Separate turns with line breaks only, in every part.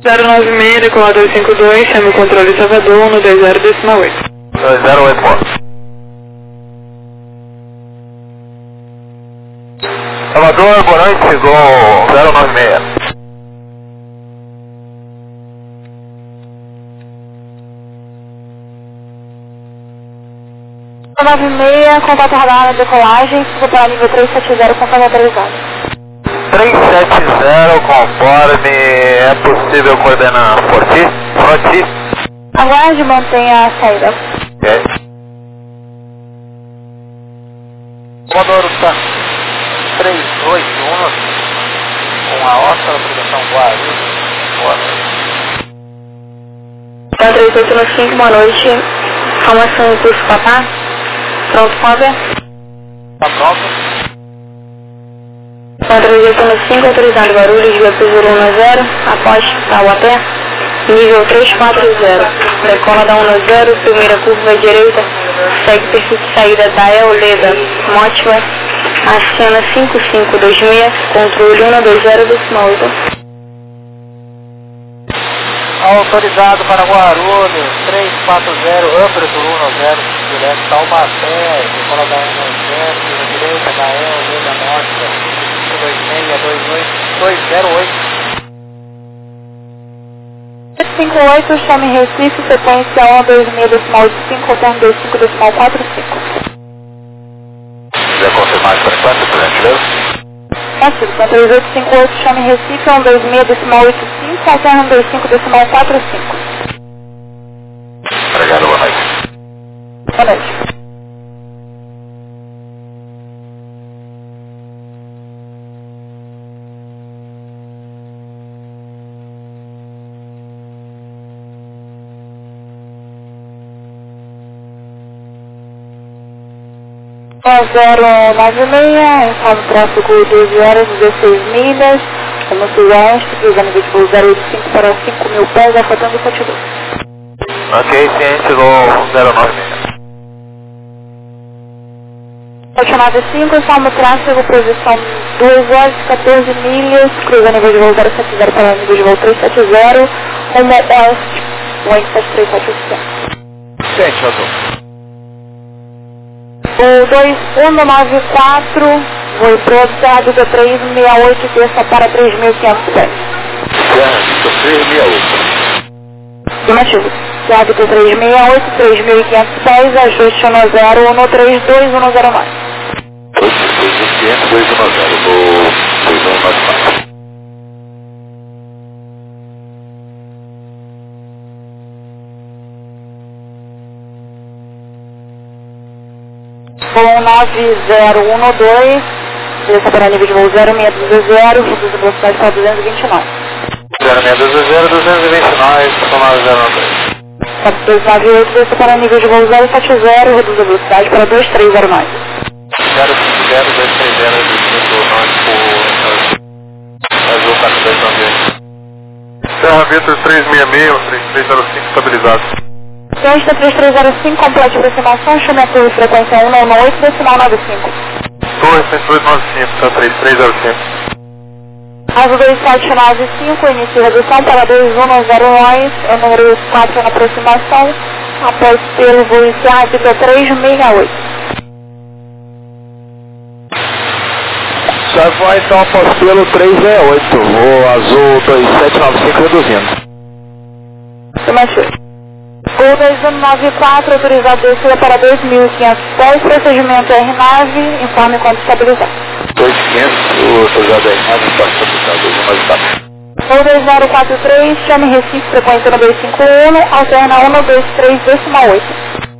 096, decolar 252, chame o controle Salvador no 20,8.
208 ponto. Salvador, boa noite, chegou 096.
96, contato radar na decolagem, ficou para nível 370, conforme autorizado.
370, conforme é possível coordenar Forti.
Aguarde, mantenha a saída.
Ok. Comodoro está 381, com a ótima localização Guarulhos. Boa noite.
Tá 3895, boa noite. Informação do curso Papá. Pronto, Fábio?
Tá pronto?
Tá 3895, autorizado Guarulhos, via Cruzeiro 10, após Taubaté, nível 340. Decola da 10, primeira curva à direita, segue perfil de saída da Eoleda, Mótima, acena 5526, controle 120,8.
Autorizado para Guarulhos, 340, Amperatur 10, direto Taubaté, decola da 10, pela direita da Eoleda, Mótima, 5526,
58, chame Recife, sequência 126,85, alterno 25,45.
Quiser confirmar as frequências, por gentileza?
Ativo, 3858, chame Recife, 126,85, alterno 25,45.
Obrigado, boa noite.
Boa noite. É 096, informe tráfego 12 horas e 16 milhas, como oeste, cruzando de voo 085 para 5.000 pés, afetando 72.
Ok, ciente, chegou 096.
795, informe tráfego, posição 2 horas e 14 milhas, cruza nível de voo 070 para nível de voo 370, rumo oeste, Boeing 737.
Ciente, doutor.
O 2194, voo priorizado da 368, terça para 3.500 pés.
Certo, 368.
Afirmativo. Hábito 368, 3.500 pés, ajuste 10, 132, 109.
3.500, 210, vou 2194.
Voo 9012, desça para nível de voo 0620, reduz a velocidade para 229.
0620, 229, tomada 093.
298, desça para nível de voo 070, reduz a velocidade para 2309.
050, 230, do norte por Azul 4298. Serra Vitor 366, 3305, estabilizado.
Testa 3305, complete a aproximação, chame a curva frequência 198, decimal 95.
Torre 10295, tá 3305.
Asa 2795, inicio redução para 2109, é o número 4 na aproximação, após pelo voo iniciar, fica 368.
Já vai então após pelo 368, o azul 2795 reduzindo.
Afirmativo. Voo 2194, autorizado descida para 2.500 pés, procedimento RNAV, informe quando estabilizar.
2500, autorizado aí, mais espaço estabilizado, 294.
Voo 2043, chame Recife, frequência 251, alterna 123, decimal 8.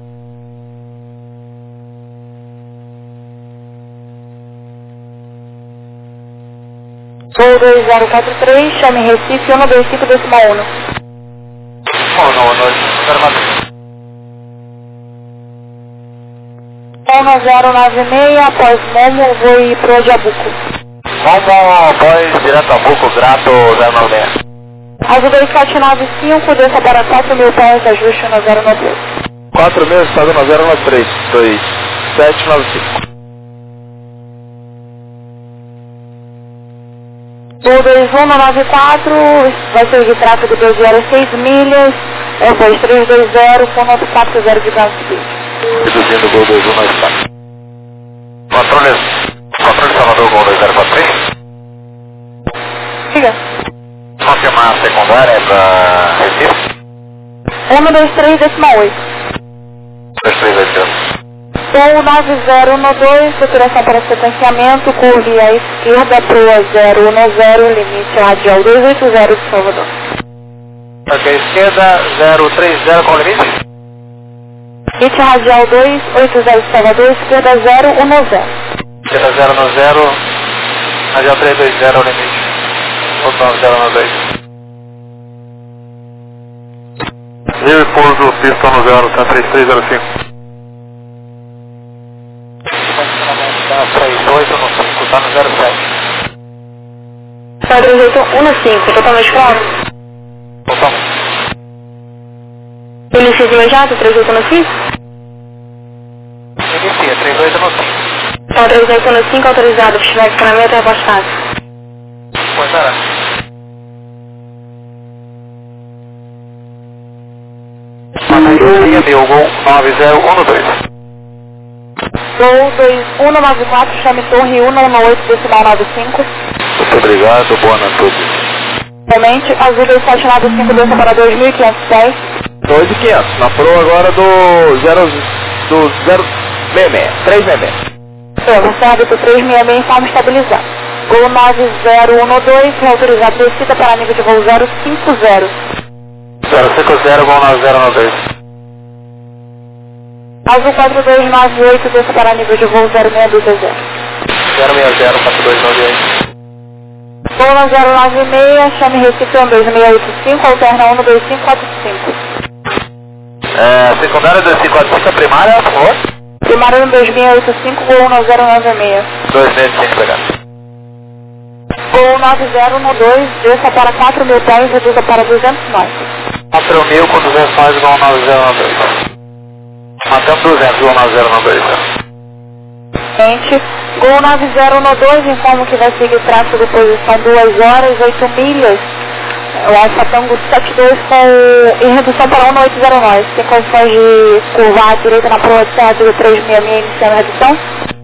Voo 2043, chame Recife, 125, decimal 1.
Bom, não, nós quero matar.
1096, após Momo, vou ir pro Jabuco.
Vamos após direto a Buco, grato 096.
Asa 2795, desça para 4.000 pés, ajuste no 093.
4.000, estado na 093, 2795.
Gol 2194, vai ser de tráfego 12 horas 6 milhas, Airbus 320 com nota 40 de ground speed.
Reduzindo o Gol 2194. Controle Salvador, Gol 2043.
Diga.
Confirmar a secundária é para Recife?
123,8.
2388.
Gol 9012, saturação para sequenciamento, curva à esquerda, proa 010, limite radial 280 de Salvador.
Ok, esquerda 030, qual o limite?
Limite radial 280 de Salvador, esquerda 010.
Esquerda 010, radial 320 é o limite. Ou 9012. Rio e pouso, pista no 0, tá 3305. Tá 3815, tá no 07.
Tá 3815, totalmente claro.
Totalmente.
Inicia de imediato, 3815?
Inicia, 3815.
Tá 3815, autorizado, festival de escanamento e repostado.
Pois era. Inicia, meu Gol 9012.
Gol 2194, chame torre 118, decimal 95.
Muito obrigado, boa noite a todos.
Somente, azul 2795, desça para 2510.
2.500, na proa agora do 066, 366.
Você hábito 366 em forma estabilizada. Gol 9012, reautorizado descida para nível de voo 050.
050, Gol 9012.
Azul 4298, desça para nível de voo 0620.
060, 4298.
Gol 096, chame Recife 12685, alterna 12545.
Secundária 2545, primária, por favor.
Primário 2685, gol 1096.
265, obrigado.
Gol 9012, desça para 4.000 pés, reduza para 200 nós.
4.000 com 200 mais, Gol 9012. Matamos 200, Gol 9012.
Gente, Gol 9012, informo que vai seguir tráfego posição 2 horas 8 milhas. O Alfa Tango 72 com em redução para 1809. Tem condições de curvar à direita na proa de serra de 366 iniciando a redução?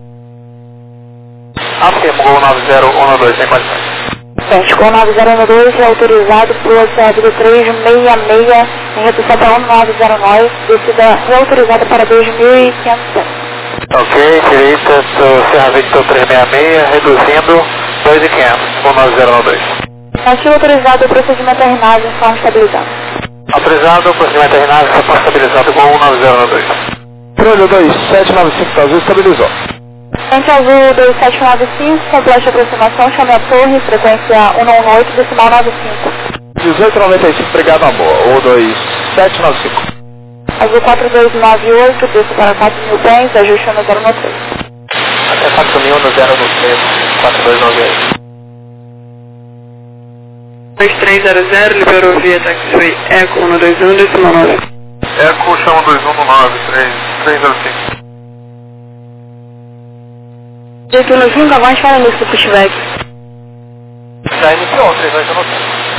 Afirmo, Gol 9012, sem condições.
Gente, Gol 9012 é autorizado proa de serra de 366 em redução para 1909. Descida reautorizada para 2.500.
Ok, direita, Serra Victor 366, reduzindo 2.500, Gol 9012.
Ativo autorizado o procedimento RNAV em forma estabilizada.
Autorizado, procedimento RNAV, reforço estabilizado, Gol 9012.
Trolho 2795, azul estabilizou.
Frente azul 2795, complete aproximação, chame a torre, frequência 118, decimal 95.
1895, obrigado amor, ou 2795.
Azul 4298, desce para 4.000 pés, ajuste no 013.
Até 4.000 no 013, 4298.
2300, liberou via taxiway Eco 121, decimal 9.
Eco, chama 2119, 305.
3815, avance para início do pushback.
Já iniciou, 3815.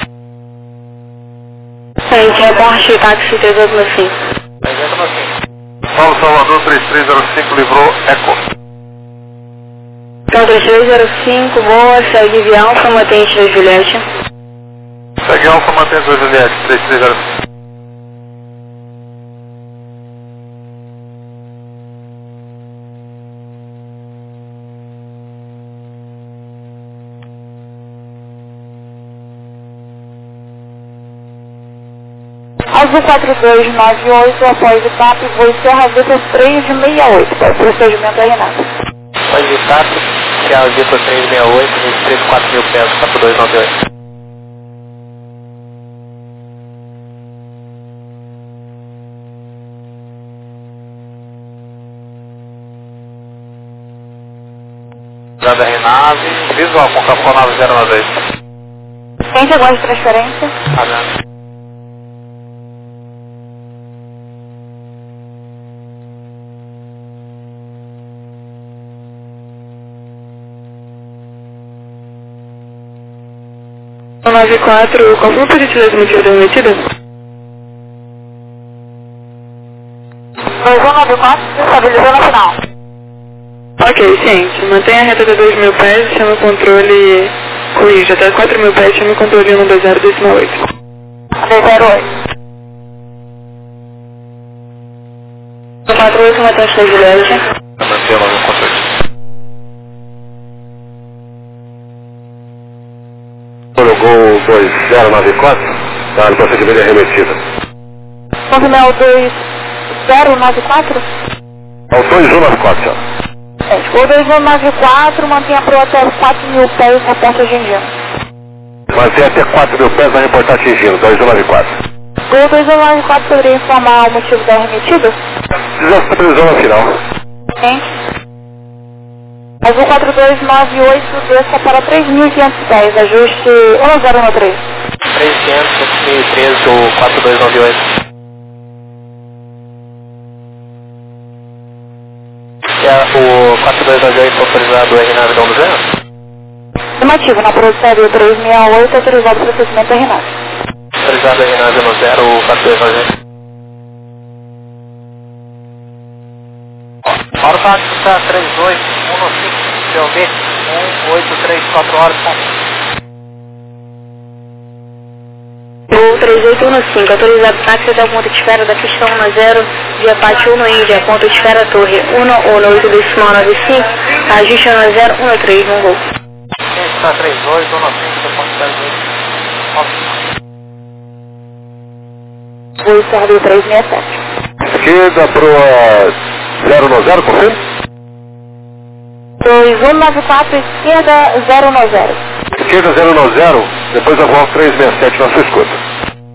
Frente, reporte táxi 3815.
305. Paulo Salvador 3305, livrou Eco.
Então 3305, boa, segue via Alfa, mantente da Juliette.
Segue Alfa, mantém 2 Juliette, 3305.
Azul 4298, após o TAP, voo Serra Vitor 368, para o procedimento RNAV.
Pode de TAP, Serra Vitor 368, 23, 4.000 pés, 4298. Da RNAV, visual com campo 9092.
Quem chegou de transferência?
Adão.
2194, qual foi o pedido de motivo da remetida?
2194, estabilizou no final.
Ok, ciente. Mantenha a reta de 2.000 pés e chama o controle... Corrija, até 4.000 pés chama o controle 120,8.
208.
48, mantém a sua Juliette.
Mantém o nome no controle. Gol 2094, tá, no procedimento de arremetida.
Confirmar o 2094?
É o 2194, senhor.
O 2194 mantém a proa até 4.000 pés na ponta de engino.
Mantém até 4.000 pés na reportar atingindo, 2194.
O 2194 poderia informar o motivo da remetida?
Já estabilizou no final.
Sim. Azul 4298 desça para 3.500 pés, ajuste 1013.
3.500, 2013, o 4298. O 4298 autorizado R9 da 100?
Afirmativo, na produção do 368, autorizado o procedimento R9.
Autorizado R9 no 0, o 4298. Hora tática 3815, COB 1834 horas.
Voo 3815, autorizado táxi até o ponto de espera da pista 10, via Pátio 1 Índia, ponto de espera Torre 118,95, ajuste 1013 no gol.
Está 3815, ponto de espera.
Voo Sordo 367.
Esquerda proa 090, confirma?
2194, esquerda 090.
Esquerda 090, depois a volta 367 na sua escuta.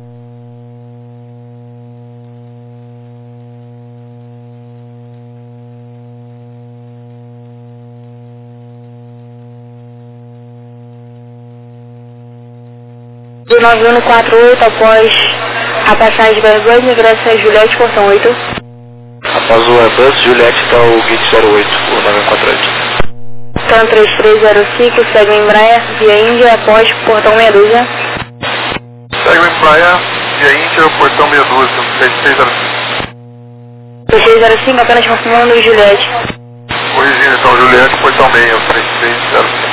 Do 9148 após a passagem de Vergonha, migração Juliette, portão 8.
Após o Airbus, Juliette está o Git 08, o 948.
Então 3305, segue em Embraer, via Índia, após portão 62.
Segue o Embraer, via Índia, o portão 62, 3305.
3305, apenas confirmando o Juliette.
Corrigindo então, Juliette, portão 6, 3305.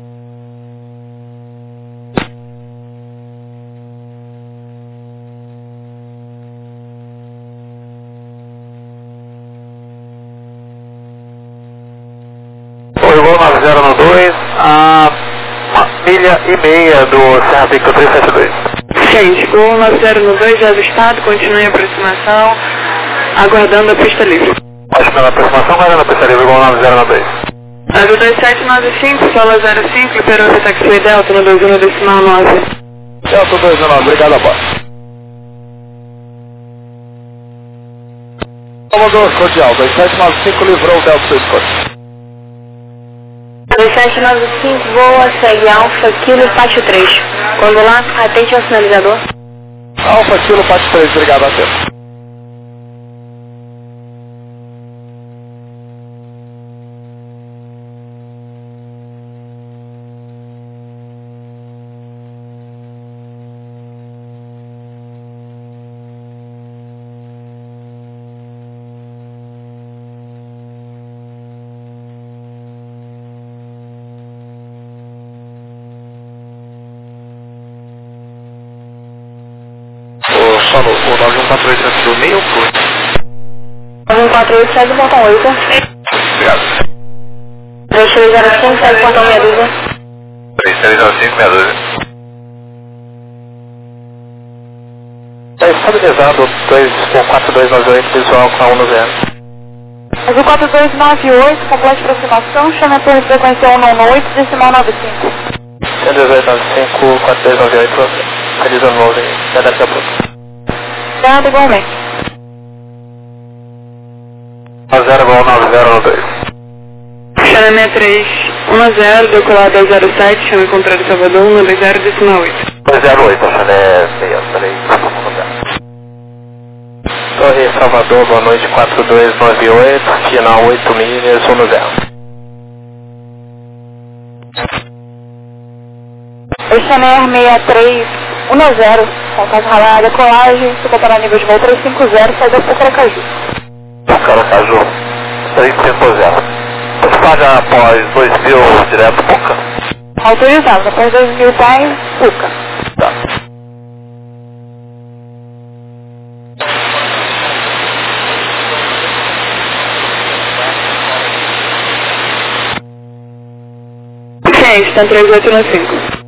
Gol 9092, a 1,5 do Serra Victor 372.
Gente, Gol 9092, já avistado, continue a aproximação, aguardando a pista livre.
Acho que na aproximação, guardando a pista livre, gol 9092.
A do 2795, sola 05, liberou o taxi Delta no 21,9.
Delta 219, obrigado a bordo. Comandante Cordial, 2795, livrou o Delta 2 Corte.
2795, voa, segue Alfa, Kilo, Pátio 3. Quando lá, atente ao sinalizador.
Alfa, Kilo, Pátio 3, obrigado a tempo. Só no 9148 antes do meio ou por?
9148, segue o portão 8.
Obrigado.
3305, segue o portão 62.
3305, meia dúzia. Está estabilizado 4298, visual com a 1 no 0.
Azul 4298, complete de aproximação, chama a torre de frequência 198, decimal 95.
11895, 4298, feliz ano novo e até daqui a pouco.
Nada igualmente.
0 gol 9092.
Xaramé 310, decolado a 07, chama contrário Salvador, 120, decimal 8.
208, Xané 6, falei,
Torre Salvador, boa noite, 4298, final 8 milhas, 1 0.
Chenier 6310, contato radar, decolagem, se comparar nível de voo 350, saída por Caracaju.
Caracaju, 350. Você paga após 2.000 direto Puca?
Autorizado, após 2.000 pais, Puca.
Tá.
Gente, tá 3815.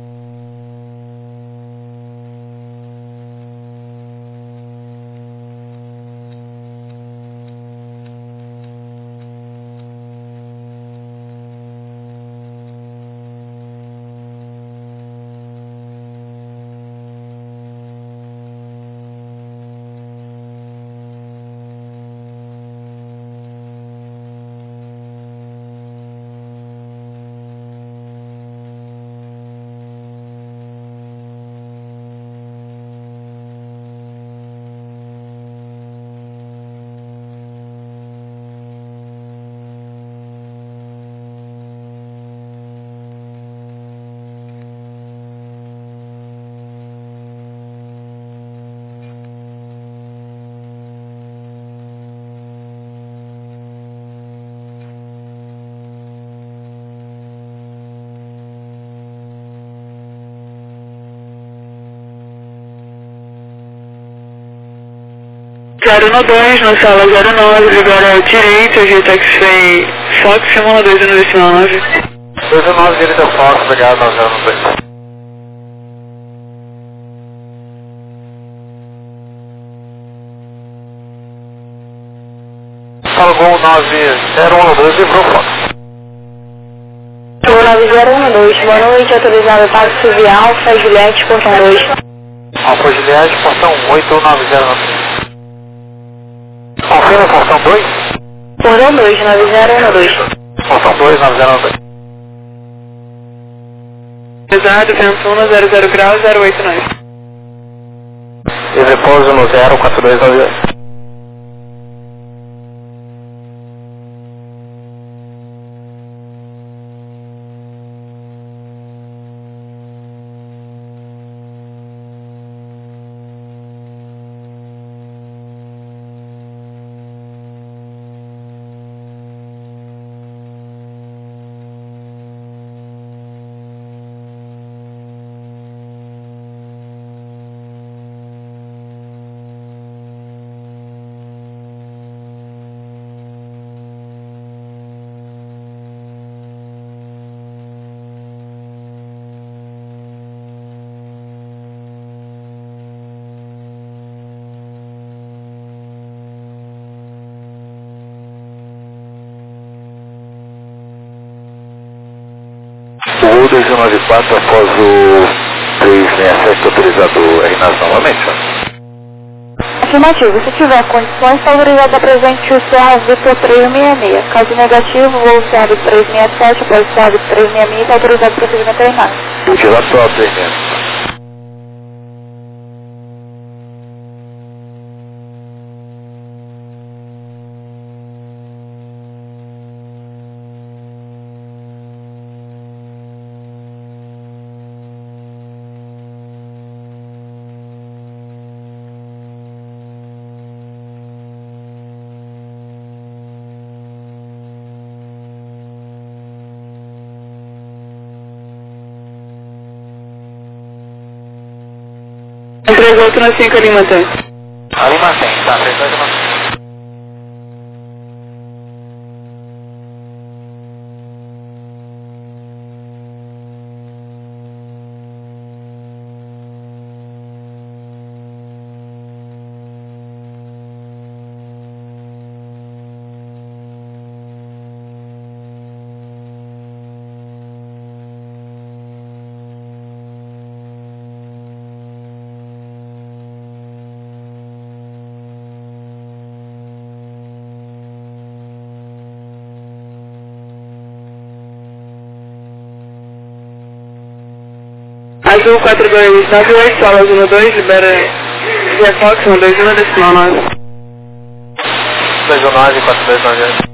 Zero no 2, na sala 09, ligar à direita, G-Taxi Fox, chamando 2 no decimal 9.
219, direita Fox, obrigado, 902. Fala, Gol 9012, livrou Fox.
Gol 9012, boa noite, autorizado táxi via Alfa, Juliette, portão 2.
Alfa Juliette, portão 890. Confirma, portão 2?
Portão 2, 9012.
Portão 2, 9012.
Pesado, vento 1, 00 graus, 089.
E repouso no 04298. O 294 após o 367 autorizado RNAS novamente?
Afirmativo, se tiver condições, está autorizado a presente o CA Victor 366. Caso negativo, voo CA Victor 367, após o CA Victor 366, está autorizado o procedimento RNAS.
Ventilar só 366.
Três outros na 5 ali, mantém.
Ali mantém, tá, 389.
Azul 4298, sala Azul 2, libera via Fox, 121, decimal 9.
219, 4298.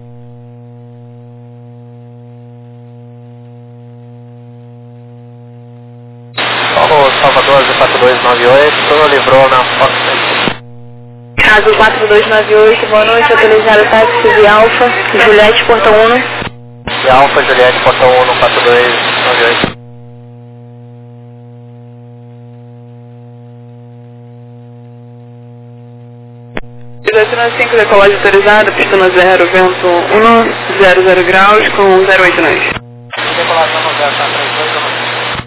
4298, livrou na Fox.
Caso 4298, boa noite, autorizado táxi de Alfa, Juliette, portão 1.
De Alfa, Juliette, portão 1, 4298.
1895, decolagem autorizada, pista 0, vento 1, 00 graus, com 08 nós.
Decolagem no 0, tá 38.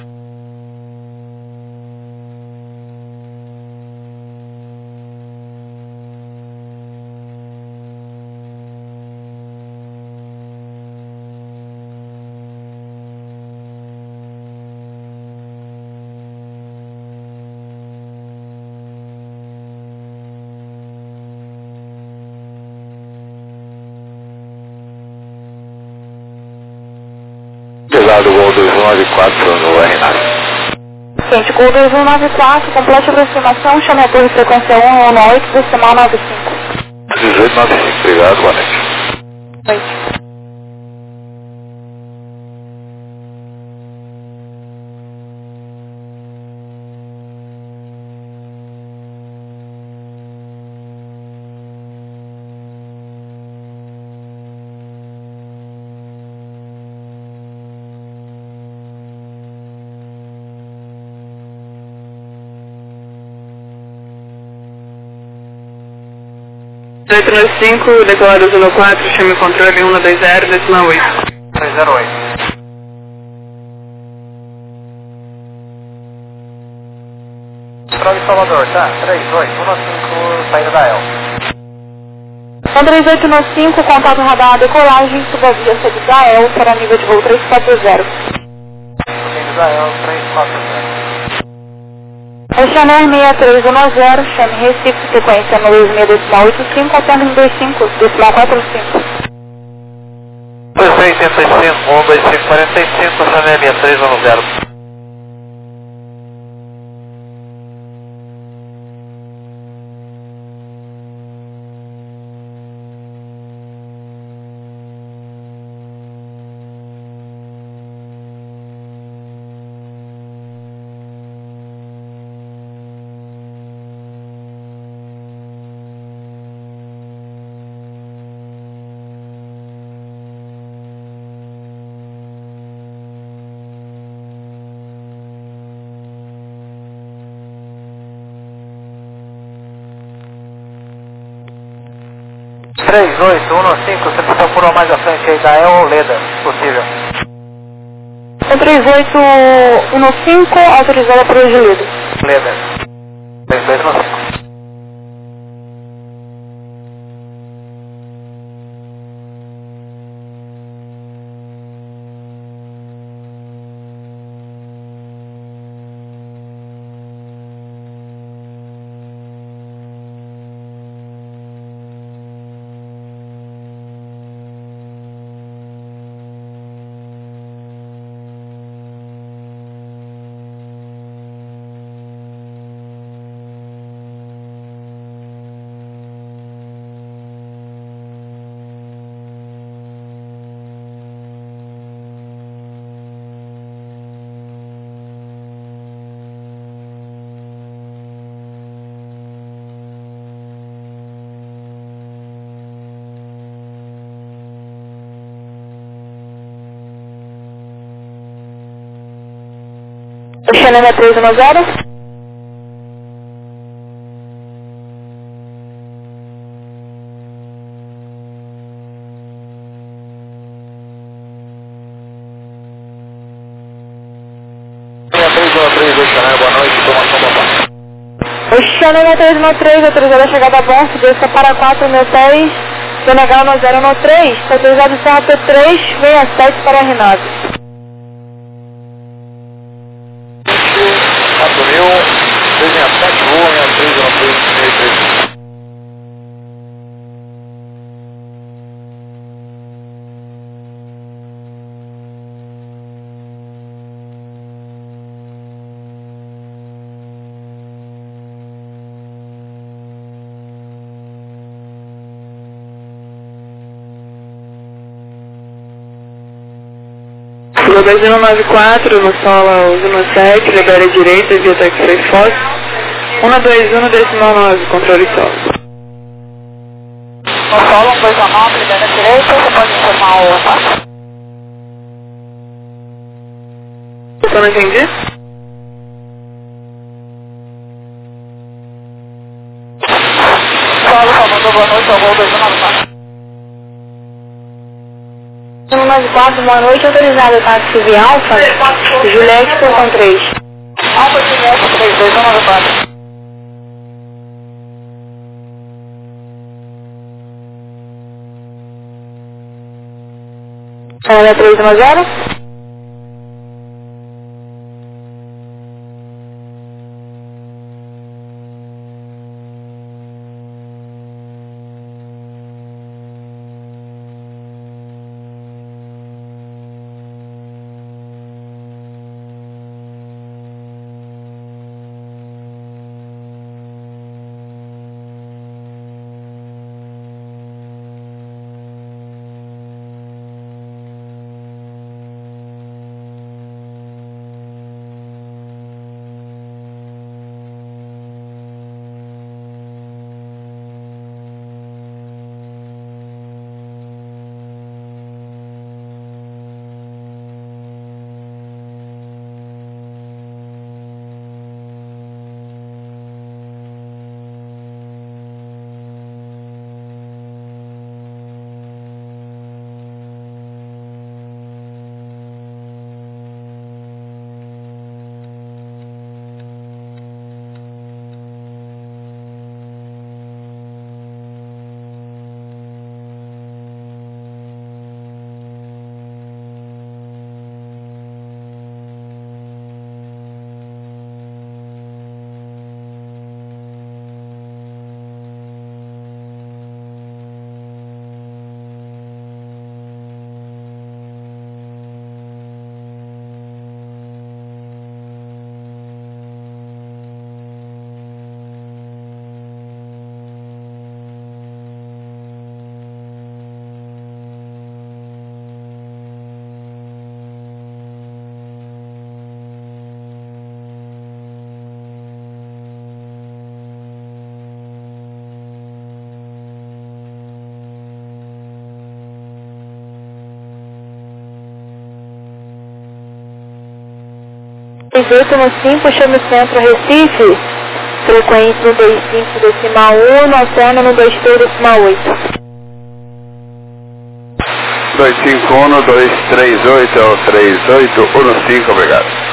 Pesado Gol 2194 no Renato.
Gente, Gol 2194, complete a aproximação, chame a torre frequência 118, decimal 95.
1895, obrigado, boa noite.
Noite.
Decolado 04, chame controle 120, decimal 8.
308. Controle Salvador, tá? 3815, saída da El.
3895, contato radar, decolagem, subavia sede da El para nível de voo 340.
Sede da El, 340.
Chanel 6310, chame Recife, sequência 96,85, atendo em 25, decimal 45.
285, 12545, Chanel 6310. Três, 8, 1, 5, você precisa por mais à frente aí da El ou Leda, se possível.
3815, autorizada para o Gilido.
Leda. 3215.
Chanel 6310. O Chanel 313, autorizado a chegada a bordo, desça para 4.010, Senegal 9013, autorizado Serra P3, 67 para R9.
4.267, voa em 313.
Global 094, no solo 17, libera a direita, via Taxi Fox, 121,9, controle solo.
No solo 129, ligando à direita, você pode informar o passo.
Eu não entendi?
Solo, comandou, boa noite, ao voo 294.
194, boa noite, autorizado táxi via Alfa, Juliette, portão 3.
Alfa Juliette 32194.
Canadá 310. no 5, chama o centro Recife, frequência no 25,1, no oceano no 23,8.
251, 238 ao 3815, obrigado.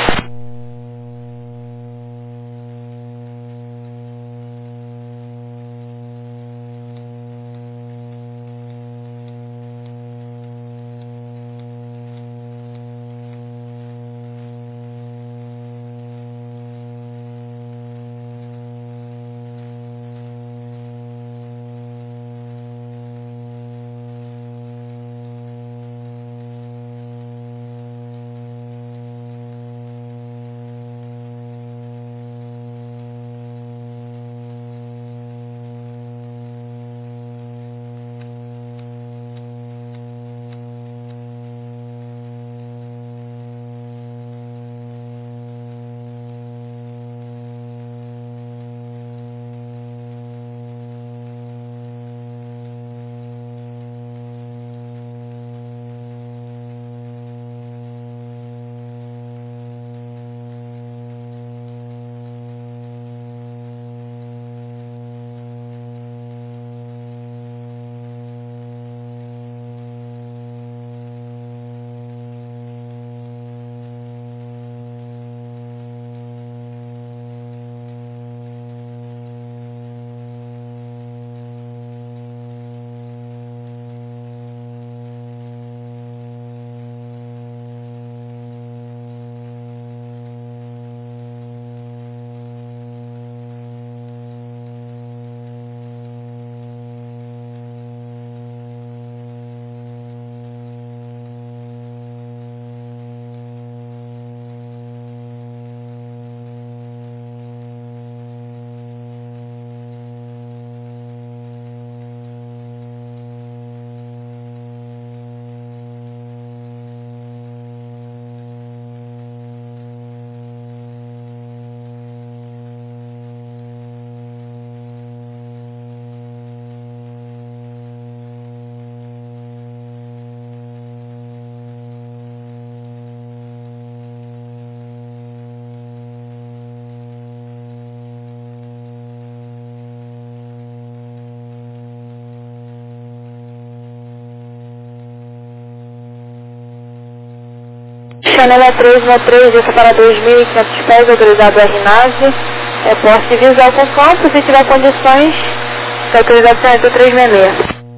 Chanela 363, desça para 2.500 pés, autorizado R-Nave. Poste visual com campo, se tiver condições, está autorizado para 366.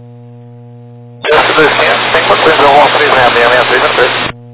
S200, tem condições de alguma 366, 63,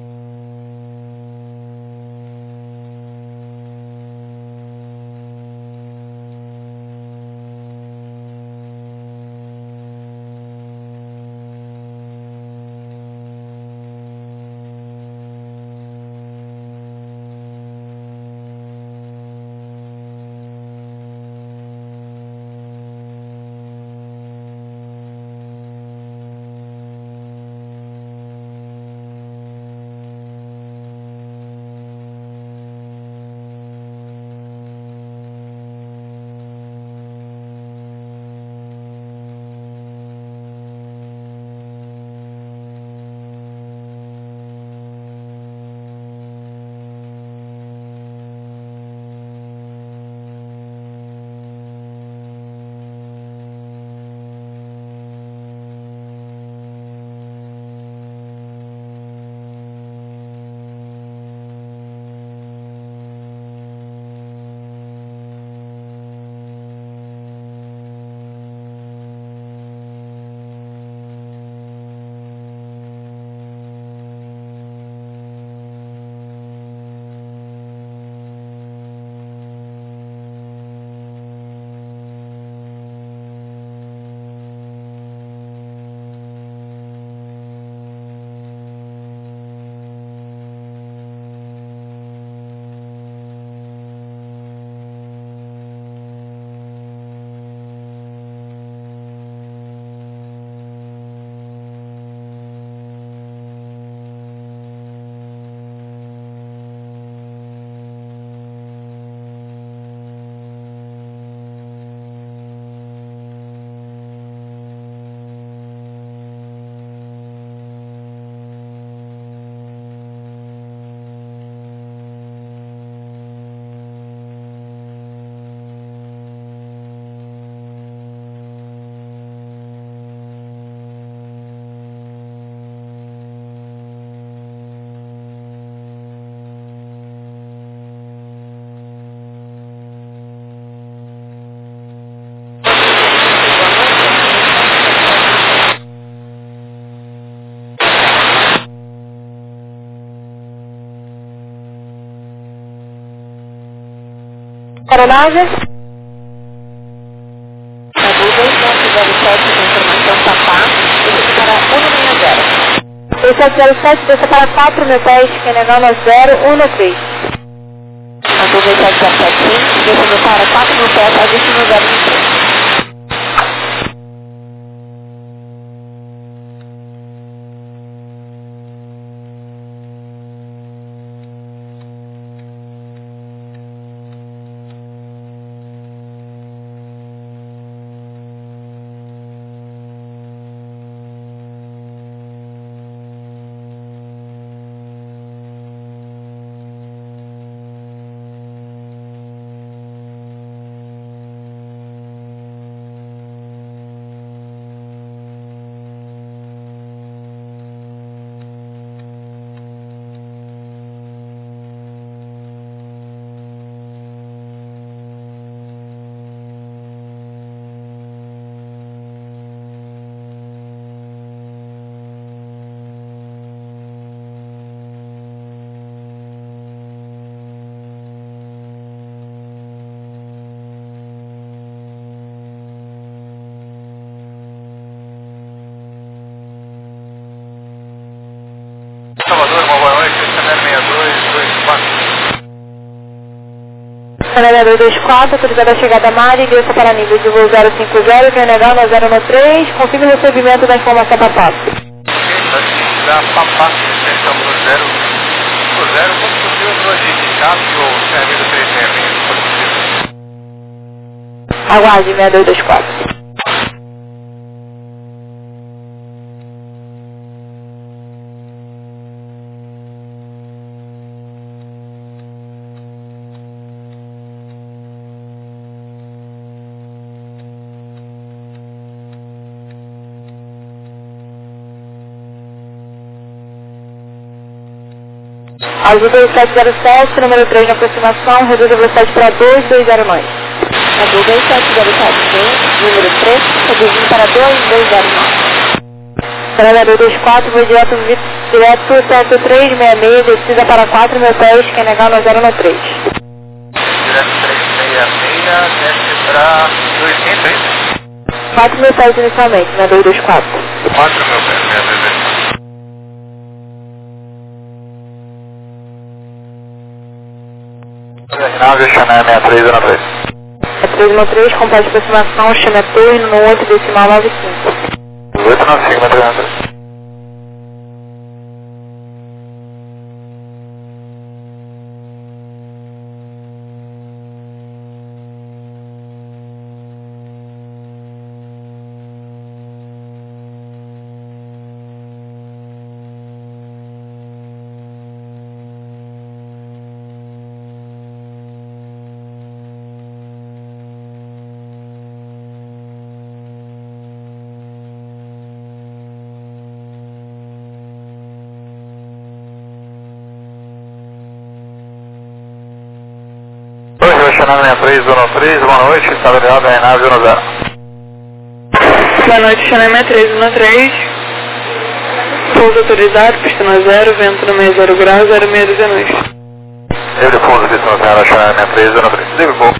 Aeronave.
Cadu 2.07 de informação Papá, desça para 160.
2707, desça para 4.000 pés, Kenegama 013.
Cadu 2775, descendo para 4.000 pés, a destino 023.
Salvador, uma boa noite, Chanela 6224.
Chanela 224, autorizada a chegada a Mari, desça para nível de voo 050, Kenegama 013, confirme o recebimento da informação da PAP.
Da Papá, estamos no 0, como subiu no indicado ou servido 366,
Aguarde 6224. Azul 2707, número 3 na aproximação, reduz a velocidade para 2209. Azul 2707, número 3, reduzindo para 2209. Navegador 24, vou direto 7366, descida para 4 mil pés, quem negar no 013.
Direto 366, desce pra 200, é isso?
4 mil pés inicialmente, navegador 24.
4 mil pés, 622.
Nave Xané 6303.
É 313, compás de aproximação, Xané Torre, no 8 decimal 95.
895, 303. Xané 6313, boa noite, está ligado em nave 10.
Boa noite, Xané 6313. Pouso autorizado, pista no 0, vento no 60 graus, 0619.
Ele pouso pista no 0, Xané 6313. Live pouso.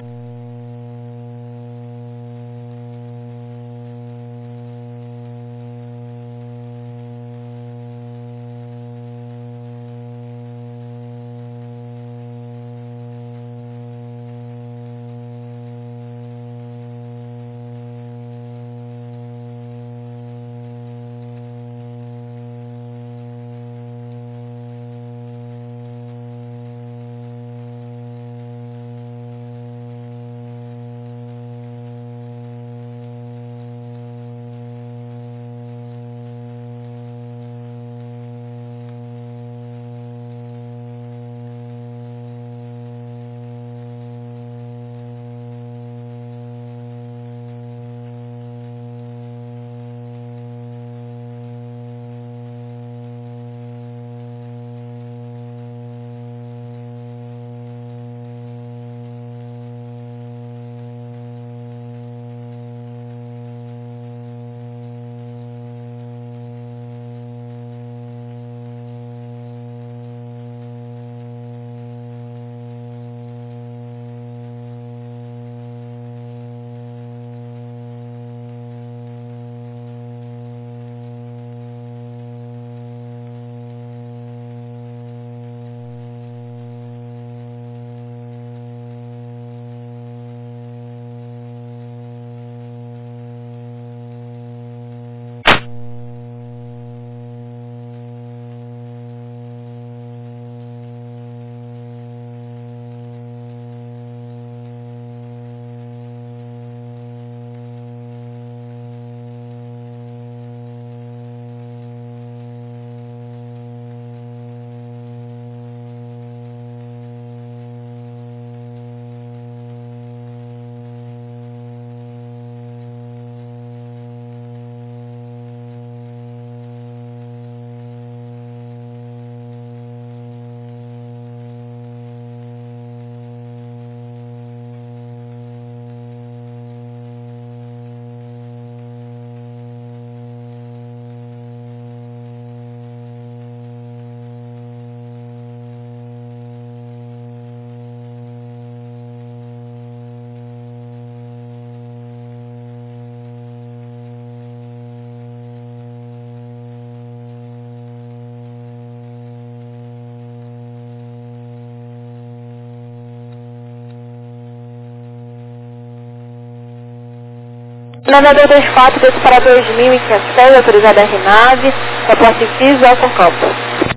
Navegador 24, desce para 2.500, autorizado a RNAV, reporte FIS, Alfa Campo.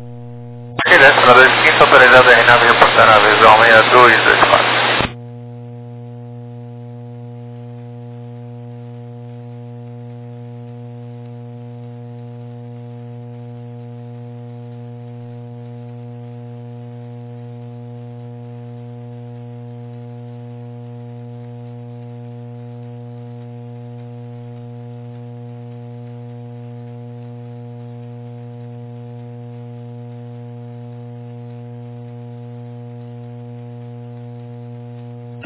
Aqui desce para 25, autorizado a RNAV, reportar na visão 6224.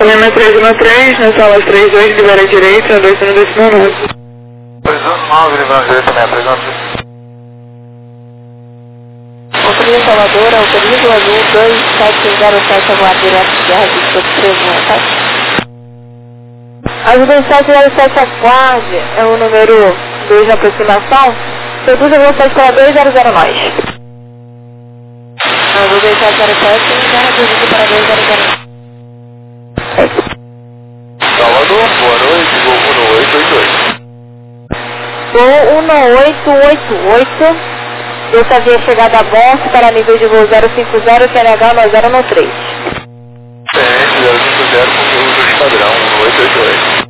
Lima 313, na sala 32, libera a direita, 2119.
219, livrando direita, 639.
Autoriza Salvador, autoriza o azul 2707, aguarde direto de registro 317. Azul 2707, aguarde, é o número 2 de aproximação, reduz a velocidade para 200 nós. Azul 2707, já reduzido para 200.
Salvador, boa noite, voo
1888. Essa via chegada a Bonse para nível de voo 050, QNH 9013.
Tenente 050 com uso de padrão 1888.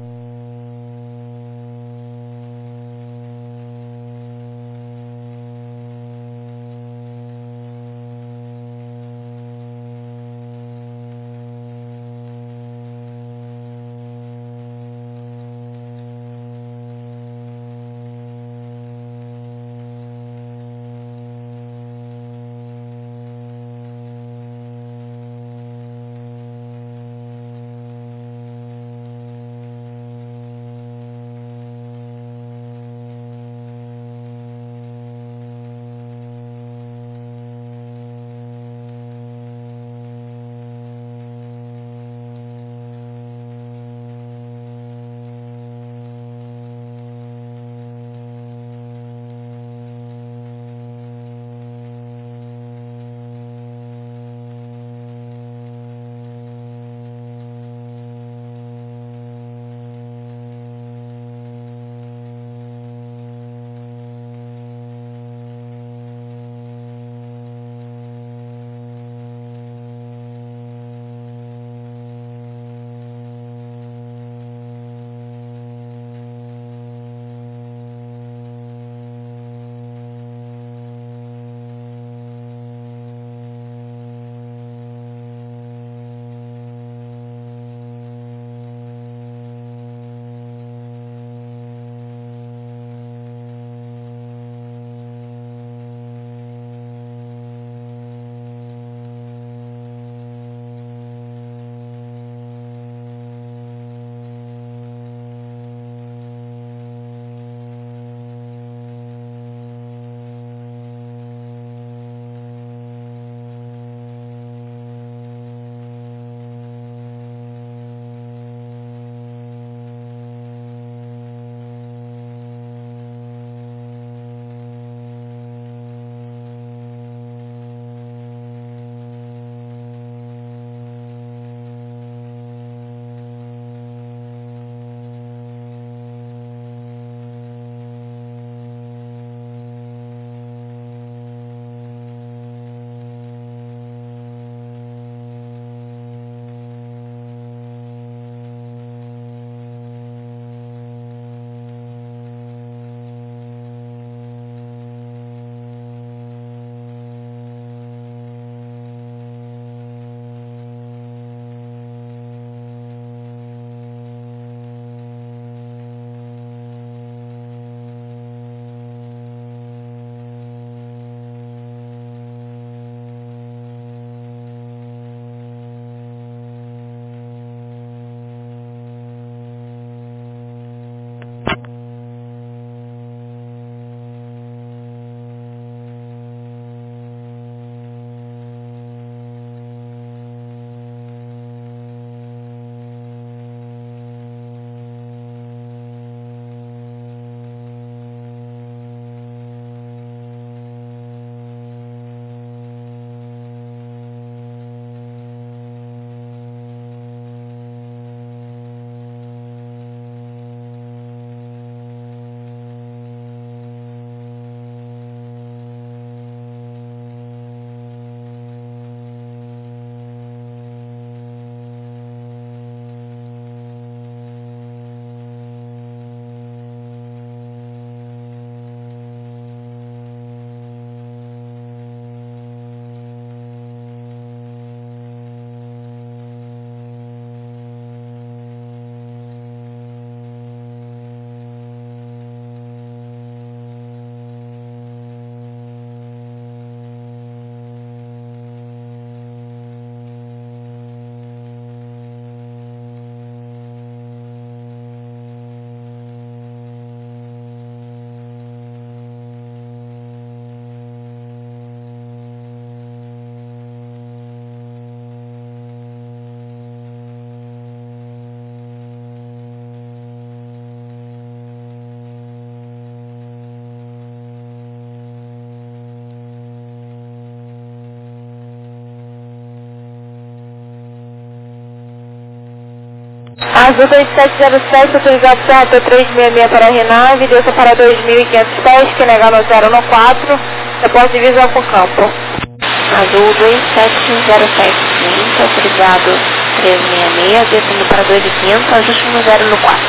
Azul 2707, autorizado certo 366 para a Renave, desça para 2.500 pés, que negar no 014, depois de visão com campo.
Azul 2707, autorizado 366, descendo para 2.500, ajuste no 0 no 4.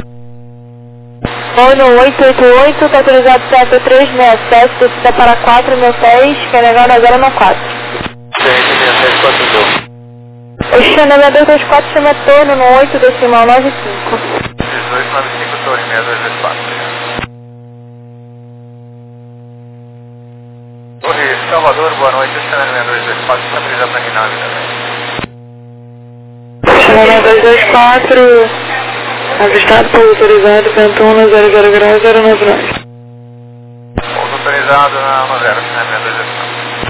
Ono 888, está autorizado certo 367, descida para 4.000 pés, que negar no 0 no 4.
Gente, 6642.
Oxê, navegador 24, chama retorno no 8 decimal 95.
1895 Torre 6224. Torre Salvador, boa noite. Chama 6224, estabilizado na Rinave também.
Chama 224, avistado por autorizado, Ventona 00 grau 099.
Pouso autorizado na 10, chama 6224.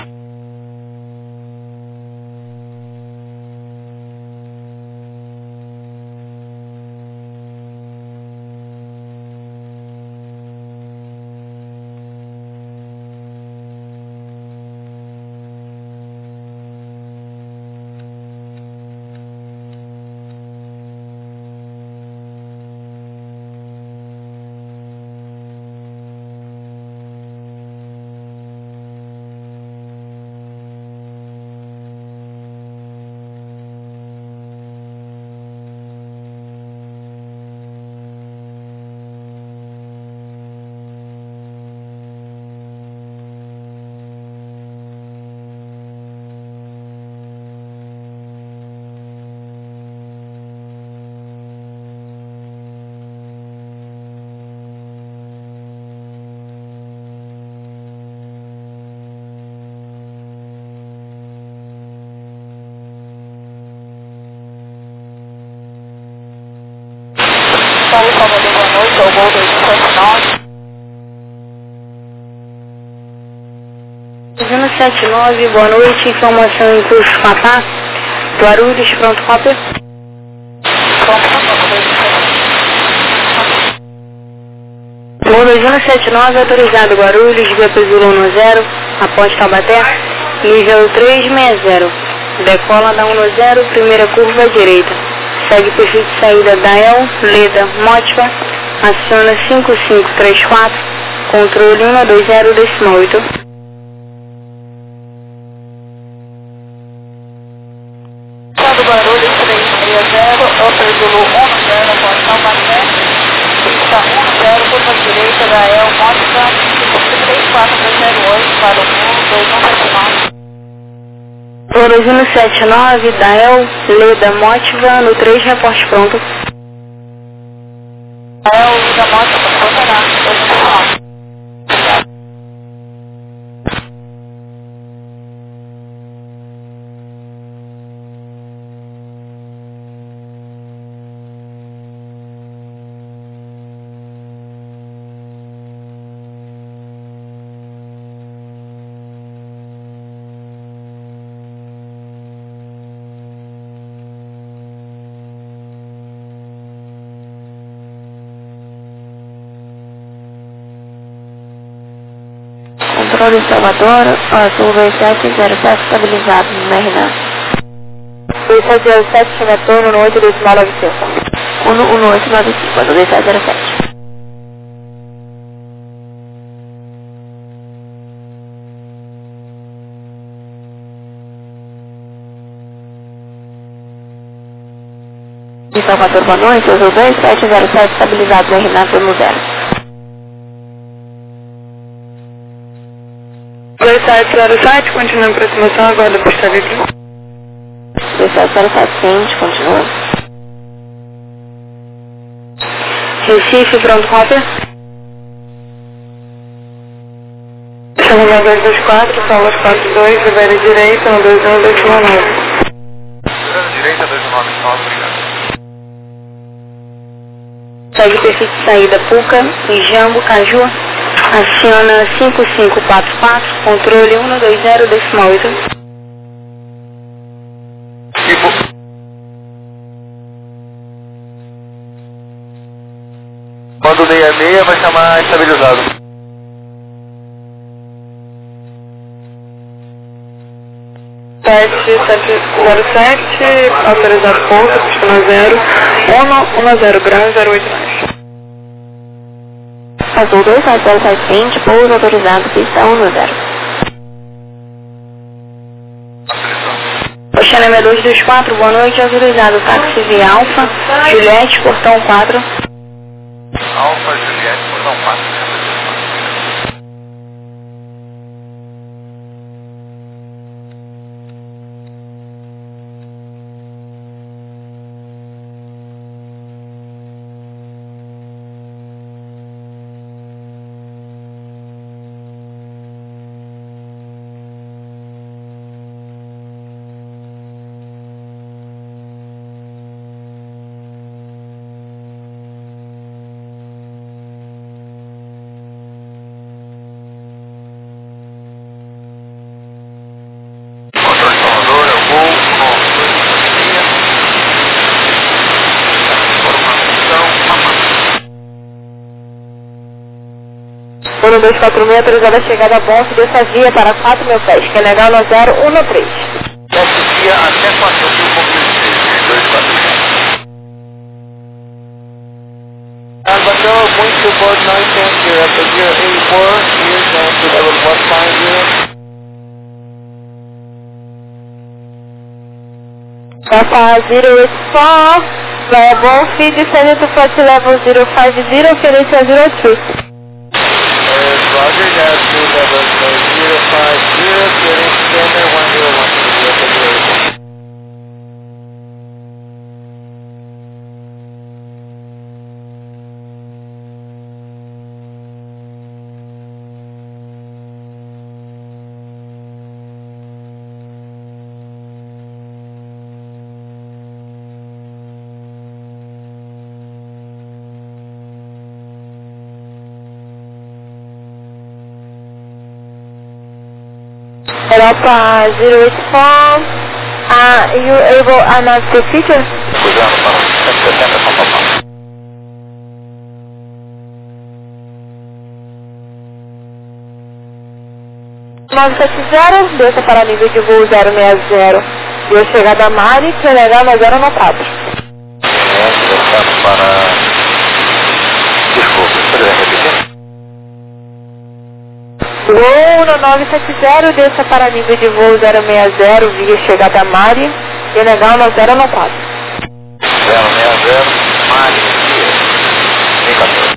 Paulo Salvador, boa noite, é o voo 279.
279, boa noite, informação em curso Papá, Guarulhos, pronto, cópia. Voo 2179, autorizado Guarulhos, BP Zulu 10, após Taubaté, nível 360, decola da 10, primeira curva à direita. Segue perfil de saída da El, Leda, Motiva, aciona 5534, controle 120 decimal 8.
Estado Guarulhos 360, Upper Zulu 10, após Taubaté, pista 10, curva à direita da El, Motiva, 53408 para o voo 2179.
Voo 2179, Dael, Leda, Motiva, no 3, reporte pronto.
Dael, Leda, Motiva, funcionar, 279.
Controle Salvador, Azul 2707, estabilizado no RNA.
2707, retorno no 8 decimal 95.
11895, Azul 2707. De Salvador, boa noite, Azul 2707, estabilizado no RNA, turno 0. 2707, continua em aproximação, aguarda por estar aqui. 2707, ciente, continua. Recife, pronto, cópia. Chama 224, Salas 42, Ribeira Direita, 12129.
Direita 299, obrigado.
Segue perfil de saída Puca, Ijambo, Caju, aciona 5544, controle 120 decimal 8.
Quando 66 vai chamar estabilizado.
Sete 707, autorizado ponto, pista 0, 10 graus, 08 nós.
Azul 27020, pouso autorizado, pista 10.
Oceano 224, boa noite, autorizado, táxi via Alfa, Juliette, portão 4.
Alfa, Juliette, portão 4.
Ono 246, autorizada a chegada a Bonfim dessa via para 4 mil pés, que é legal no 013.
Esse dia até 4 mil com 246.
Salvador, muito boa noite, Director 084, here down to level 150.
Papa 084, vai a Bonfim, descendendo to flight level 050, oferência 02.
Roger, down to level 050, getting standard 101.
Europa 084, are you able to announce the feature?
Cruzando para 170, São Paulo.
(970), desça para nível de voo 060, e a chegada a Mari, que é legal no 094.
Descendo para... Desculpa, poderia repetir?
Voo no 970, desça para nível de voo 060, via chegada a Mari, e é legal no 094.
060, Mari, 14.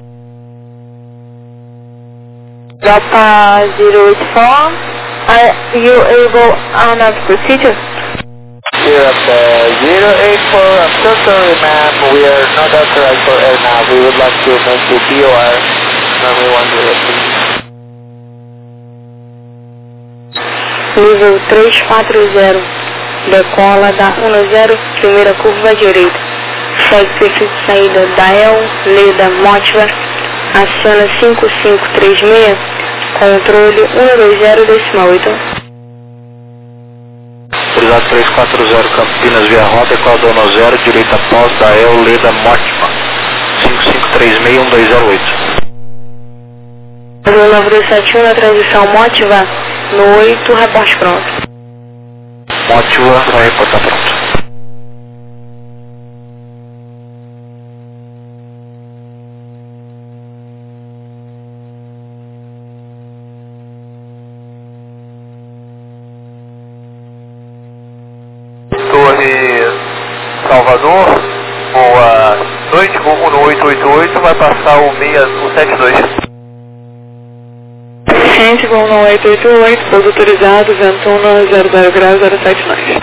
Delta 084, are you able to announce the feature?
Here at the 084, I'm so sorry ma'am, we are not authorized for air now. We would like to make the DOR, runway 10 please.
Nível 340, decola da 10, primeira curva à direita. Segue perfil de saída Dael, Leda, Motiva, aciona 5536, controle 120,8.
Autorizado 340 Campinas via rota, equal dono 0, direita após Dael, Leda, Motiva, 5536-1208.
9271 na transição Motiva, no 8, reporte pronto.
Motiva, vai reportar pronto.
Torre Salvador, boa noite, voo no 888, vai passar o 72.
Gente, voo no 888, pouso autorizado, Ventuna 00 graus, 07 nós.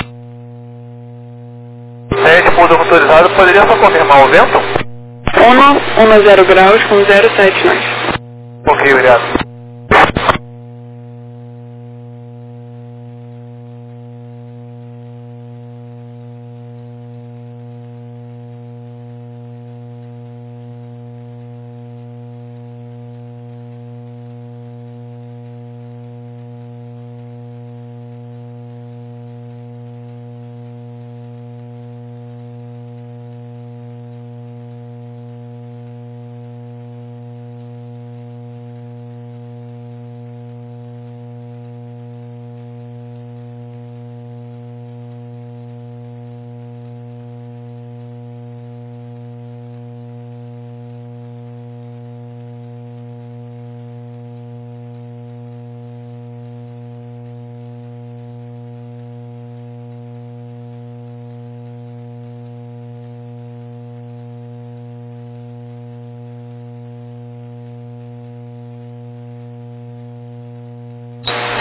7, pouso autorizado, poderia só confirmar o vento?
10 graus com 07 nós.
Ok, obrigado.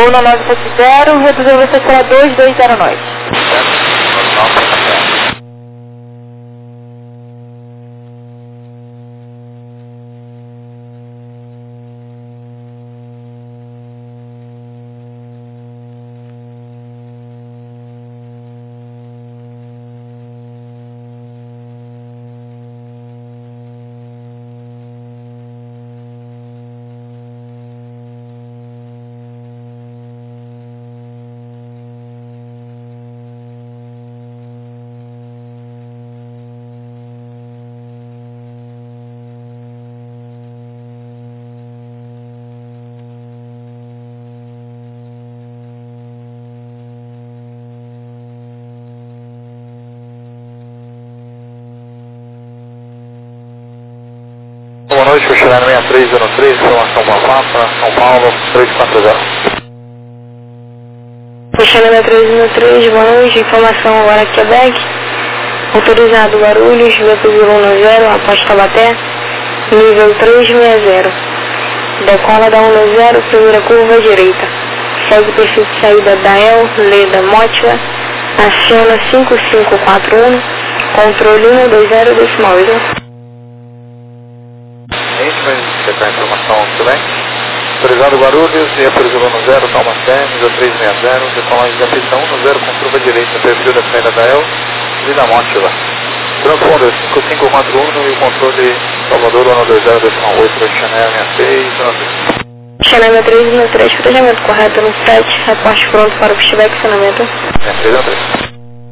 Voo na 970, reduziu você para 2209.
Boa noite, Cristiano 6303, informação para São Paulo, 340.
Cristiano 6303, boa noite, informação agora Quebec. Autorizado Guarulhos, VP010, após Taubaté, nível 360. Decola da 10, primeira curva direita. Segue o perfil de saída da El, Leda, Mótila. Aciona 5541, controle 120 decimal.
Você tem a informação também? Autorizado Guarulhos, VP010, Taubaté, nível 360, decolagem da pista 10 com curva direita, perfil da saída da El, Leda, Mótila. Transponder 5541 e o controle Salvador 120 decimal 8 para Chanel 66.
Chanel 313, protegimento correto no 7, reporte pronto para o feedback estacionamento.
6313.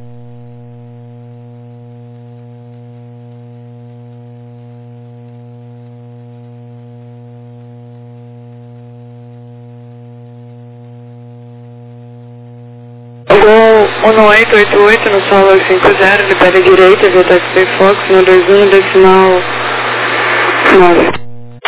Gol 1888 no solo 50, libera direita, via Taxi Fox, no 21 decimal 9.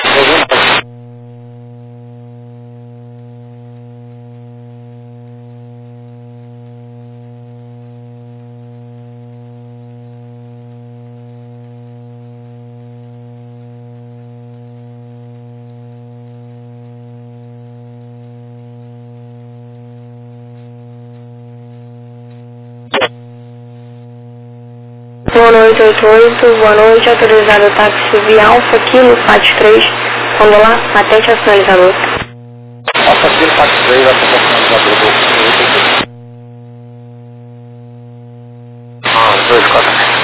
Boa noite, 88, boa noite, autorizado táxi via Alfa Kilo, FAT 3, vamos lá, atente ao sinalizador.
Alfa Kilo, FAT 3, atente ao sinalizador do 24.